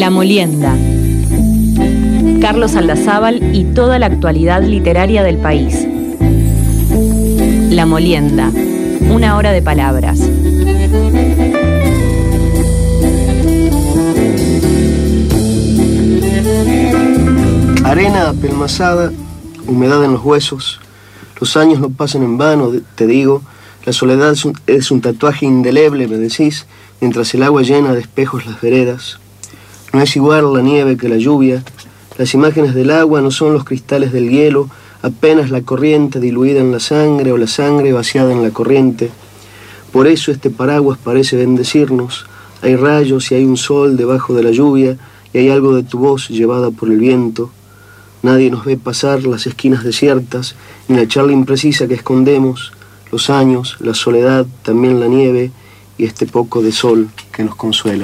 La Molienda. Carlos Aldazábal y toda la actualidad literaria del país. La Molienda. Una hora de palabras. Arena apelmazada, humedad en los huesos. Los años no pasan en vano, te digo. La soledad es un tatuaje indeleble, me decís, mientras el agua llena de espejos las veredas. No es igual la nieve que la lluvia. Las imágenes del agua no son los cristales del hielo, apenas la corriente diluida en la sangre o la sangre vaciada en la corriente. Por eso este paraguas parece bendecirnos. Hay rayos y hay un sol debajo de la lluvia y hay algo de tu voz llevada por el viento. Nadie nos ve pasar las esquinas desiertas, ni la charla imprecisa que escondemos, los años, la soledad, también la nieve y este poco de sol que nos consuela.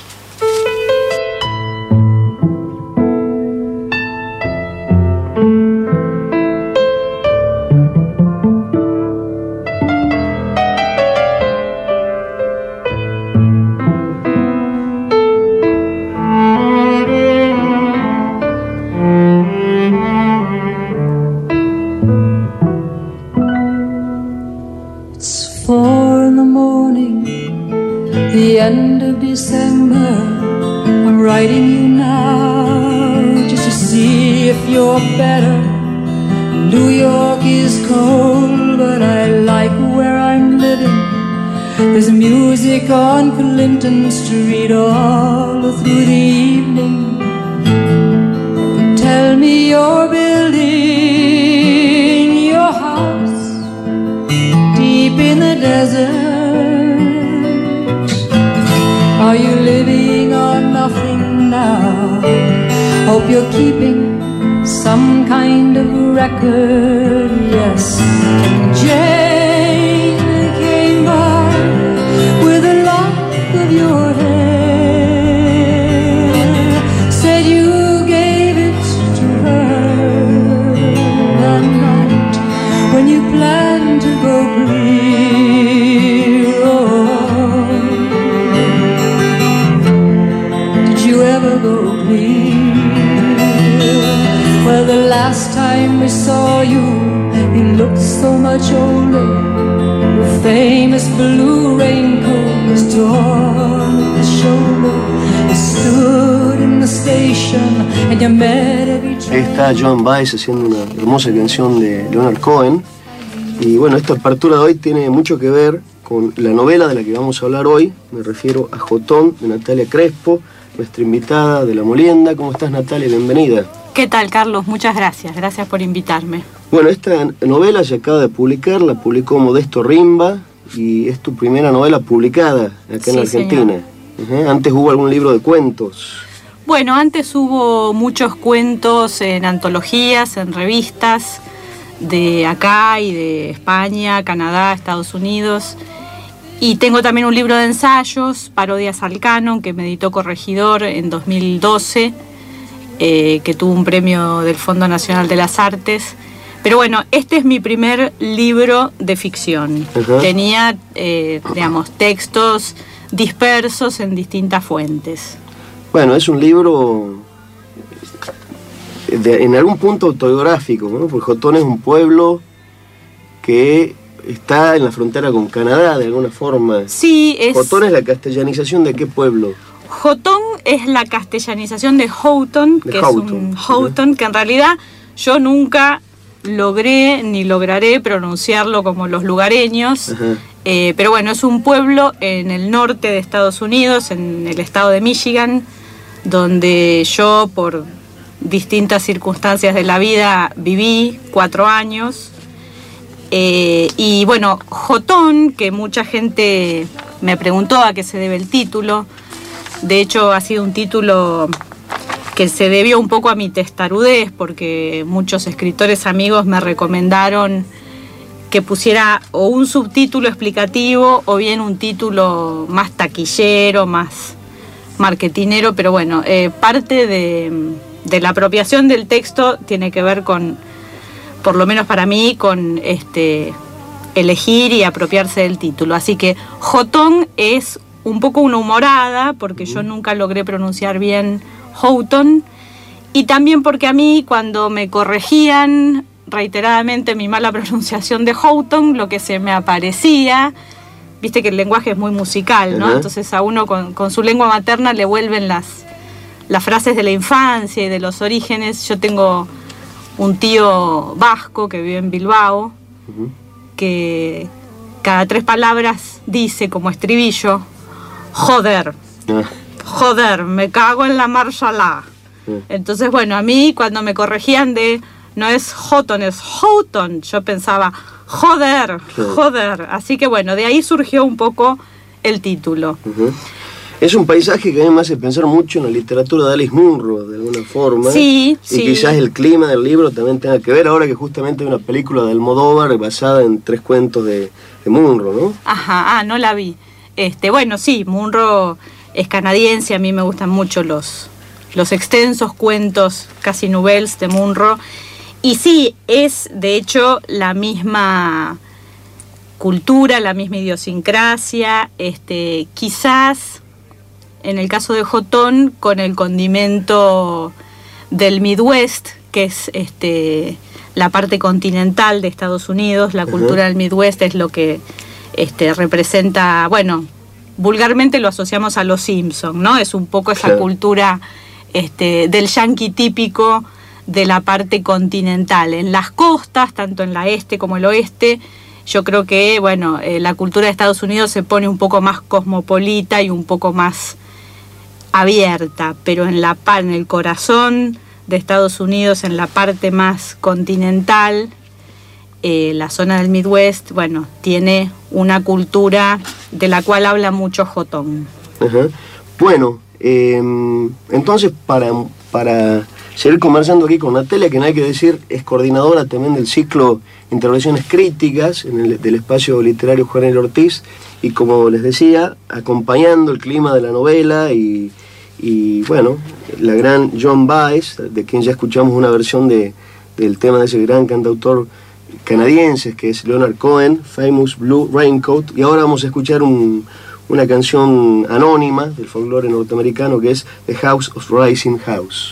Street all through the evening. Tell me you're building your house deep in the desert. Are you living on nothing now? Hope you're keeping some kind of record. Yes, Jane came by with a lock of your hair, said you gave it to her that night when you planned to go clear. Oh, did you ever go clear? Well, the last time we saw you, you looked so much older. Your famous blue raincoat was torn at the shoulder. You stood in the station and you met every train. Ahí está Joan Baez haciendo una hermosa canción de Leonard Cohen. Y bueno, esta apertura de hoy tiene mucho que ver con la novela de la que vamos a hablar hoy. Me refiero a Jotón, de Natalia Crespo, nuestra invitada de La Molienda. ¿Cómo estás, Natalia? Bienvenida. ¿Qué tal, Carlos? Muchas gracias. Gracias por invitarme. Bueno, esta novela se acaba de publicar, la publicó Modesto Rimba y es tu primera novela publicada acá en la Argentina. Antes hubo algún libro de cuentos. Bueno, antes hubo muchos cuentos en antologías, en revistas de acá y de España, Canadá, Estados Unidos. Y tengo también un libro de ensayos, Parodias al Canon, que me editó Corregidor en 2012, que tuvo un premio del Fondo Nacional de las Artes. Pero bueno, este es mi primer libro de ficción. Tenía, digamos, textos dispersos en distintas fuentes. Bueno, es un libro en algún punto autobiográfico, ¿no? Porque Jotón es un pueblo que está en la frontera con Canadá, de alguna forma. Sí, es... ¿Jotón es la castellanización de qué pueblo? Jotón es la castellanización de Houghton, que es un Houghton, que en realidad yo nunca logré ni lograré pronunciarlo como los lugareños, pero bueno, es un pueblo en el norte de Estados Unidos, en el estado de Michigan, donde yo por distintas circunstancias de la vida viví 4 años. Y bueno, Jotón, que mucha gente me preguntó a qué se debe el título. De hecho, ha sido un título que se debió un poco a mi testarudez, porque muchos escritores amigos me recomendaron que pusiera o un subtítulo explicativo o bien un título más taquillero, más marketinero, pero bueno, parte de la apropiación del texto tiene que ver con, por lo menos para mí, con elegir y apropiarse del título. Así que Jotón es un poco una humorada, porque yo nunca logré pronunciar bien Houghton, y también porque a mí, cuando me corregían reiteradamente mi mala pronunciación de Houghton, lo que se me aparecía, viste que el lenguaje es muy musical, ¿no? Entonces a uno con su lengua materna le vuelven las frases de la infancia y de los orígenes. Yo tengo un tío vasco que vive en Bilbao, que cada 3 palabras dice como estribillo: joder, joder, me cago en la marshalá. Entonces, bueno, a mí cuando me corregían de no es Houghton, es Houghton, yo pensaba joder, joder. Así que bueno, de ahí surgió un poco el título. Es un paisaje que a mí me hace pensar mucho en la literatura de Alice Munro, de alguna forma. Sí, y quizás el clima del libro también tenga que ver, ahora que justamente hay una película de Almodóvar basada en 3 cuentos de Munro, ¿no? Ajá, no la vi. Bueno, sí, Munro es canadiense, a mí me gustan mucho los extensos cuentos, casi nouvelles de Munro. Y sí, es de hecho la misma cultura, la misma idiosincrasia, quizás en el caso de Houghton con el condimento del Midwest, que es la parte continental de Estados Unidos. La cultura del Midwest es lo que representa, bueno, vulgarmente lo asociamos a los Simpson, ¿no? Es un poco esa cultura del yanqui típico de la parte continental. En las costas, tanto en la este como el oeste, yo creo que, bueno, la cultura de Estados Unidos se pone un poco más cosmopolita y un poco más abierta, pero en el corazón de Estados Unidos, en la parte más continental, la zona del Midwest, bueno, tiene una cultura de la cual habla mucho Houghton. Bueno, entonces para seguir conversando aquí con Natalia, que no hay que decir, es coordinadora también del ciclo Intervenciones Críticas del espacio literario Juan L. Ortiz, y como les decía, acompañando el clima de la novela y bueno, la gran Joan Baez, de quien ya escuchamos una versión del tema de ese gran cantautor canadiense que es Leonard Cohen, Famous Blue Raincoat, y ahora vamos a escuchar una canción anónima del folclore norteamericano que es The House of Rising House.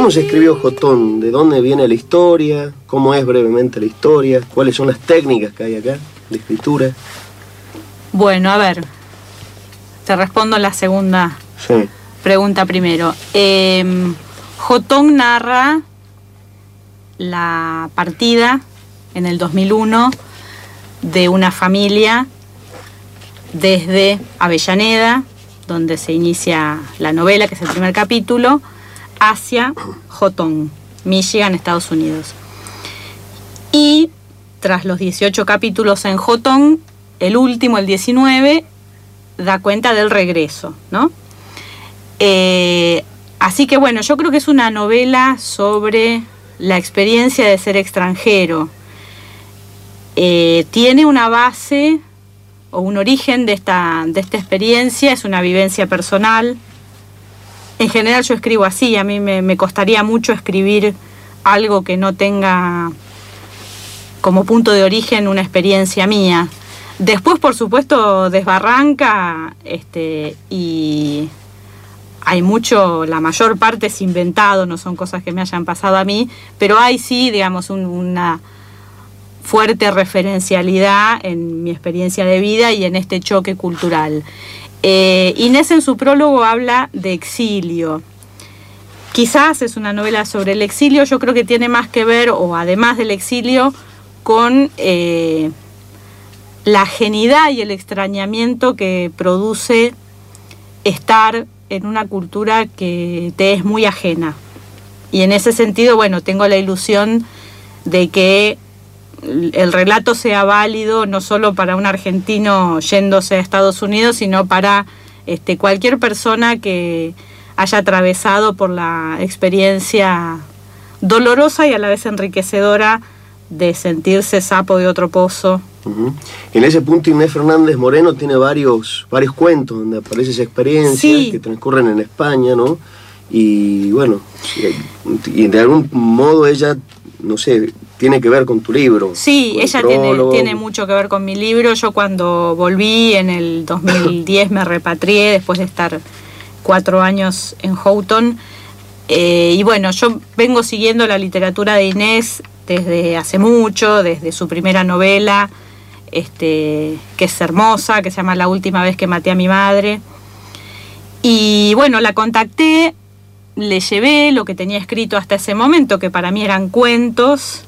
¿Cómo se escribió Jotón? ¿De dónde viene la historia? ¿Cómo es brevemente la historia? ¿Cuáles son las técnicas que hay acá de escritura? Bueno, a ver, te respondo la segunda pregunta primero. Jotón narra la partida en el 2001 de una familia desde Avellaneda, donde se inicia la novela, que es el primer capítulo, hacia Houghton, Michigan, Estados Unidos. Y tras los 18 capítulos en Houghton, el último, el 19, da cuenta del regreso, ¿no? Así que bueno, yo creo que es una novela sobre la experiencia de ser extranjero. Tiene una base o un origen de esta experiencia, es una vivencia personal. En general yo escribo así, a mí me costaría mucho escribir algo que no tenga como punto de origen una experiencia mía. Después, por supuesto, desbarranca y hay mucho, la mayor parte es inventado, no son cosas que me hayan pasado a mí, pero hay sí, digamos, una fuerte referencialidad en mi experiencia de vida y en este choque cultural. Inés en su prólogo habla de exilio. Quizás es una novela sobre el exilio, yo creo que tiene más que ver, o además del exilio, con la ajenidad y el extrañamiento que produce estar en una cultura que te es muy ajena. Y en ese sentido, bueno, tengo la ilusión de que el relato sea válido no solo para un argentino yéndose a Estados Unidos, sino para cualquier persona que haya atravesado por la experiencia dolorosa y a la vez enriquecedora de sentirse sapo de otro pozo. Uh-huh. En ese punto Inés Fernández Moreno tiene varios cuentos donde aparece esa experiencia, que transcurren en España, ¿no? Y bueno, y de algún modo ella, no sé, tiene que ver con tu libro. Sí, ella tiene mucho que ver con mi libro. Yo cuando volví en el 2010 me repatrié después de estar 4 años en Houghton. Y bueno, yo vengo siguiendo la literatura de Inés desde hace mucho, desde su primera novela, que es hermosa, que se llama La última vez que maté a mi madre. Y bueno, la contacté, le llevé lo que tenía escrito hasta ese momento, que para mí eran cuentos.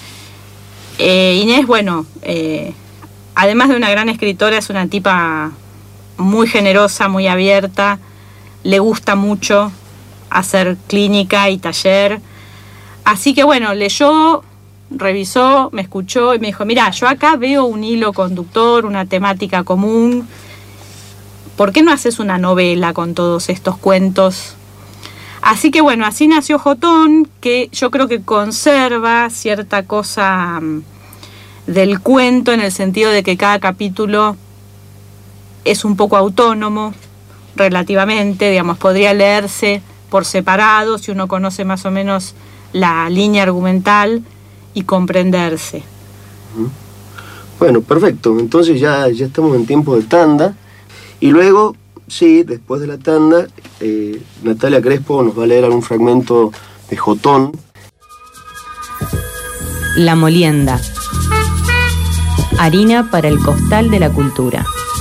Inés, bueno, además de una gran escritora, es una tipa muy generosa, muy abierta, le gusta mucho hacer clínica y taller. Así que bueno, leyó, revisó, me escuchó y me dijo, mira, yo acá veo un hilo conductor, una temática común. ¿Por qué no haces una novela con todos estos cuentos? Así que bueno, así nació Jotón, que yo creo que conserva cierta cosa del cuento en el sentido de que cada capítulo es un poco autónomo, relativamente, digamos, podría leerse por separado si uno conoce más o menos la línea argumental y comprenderse. Bueno, perfecto, entonces ya estamos en tiempo de tanda y luego, sí, después de la tanda, Natalia Crespo nos va a leer algún fragmento de Jotón. La molienda. Harina para el costal de la cultura.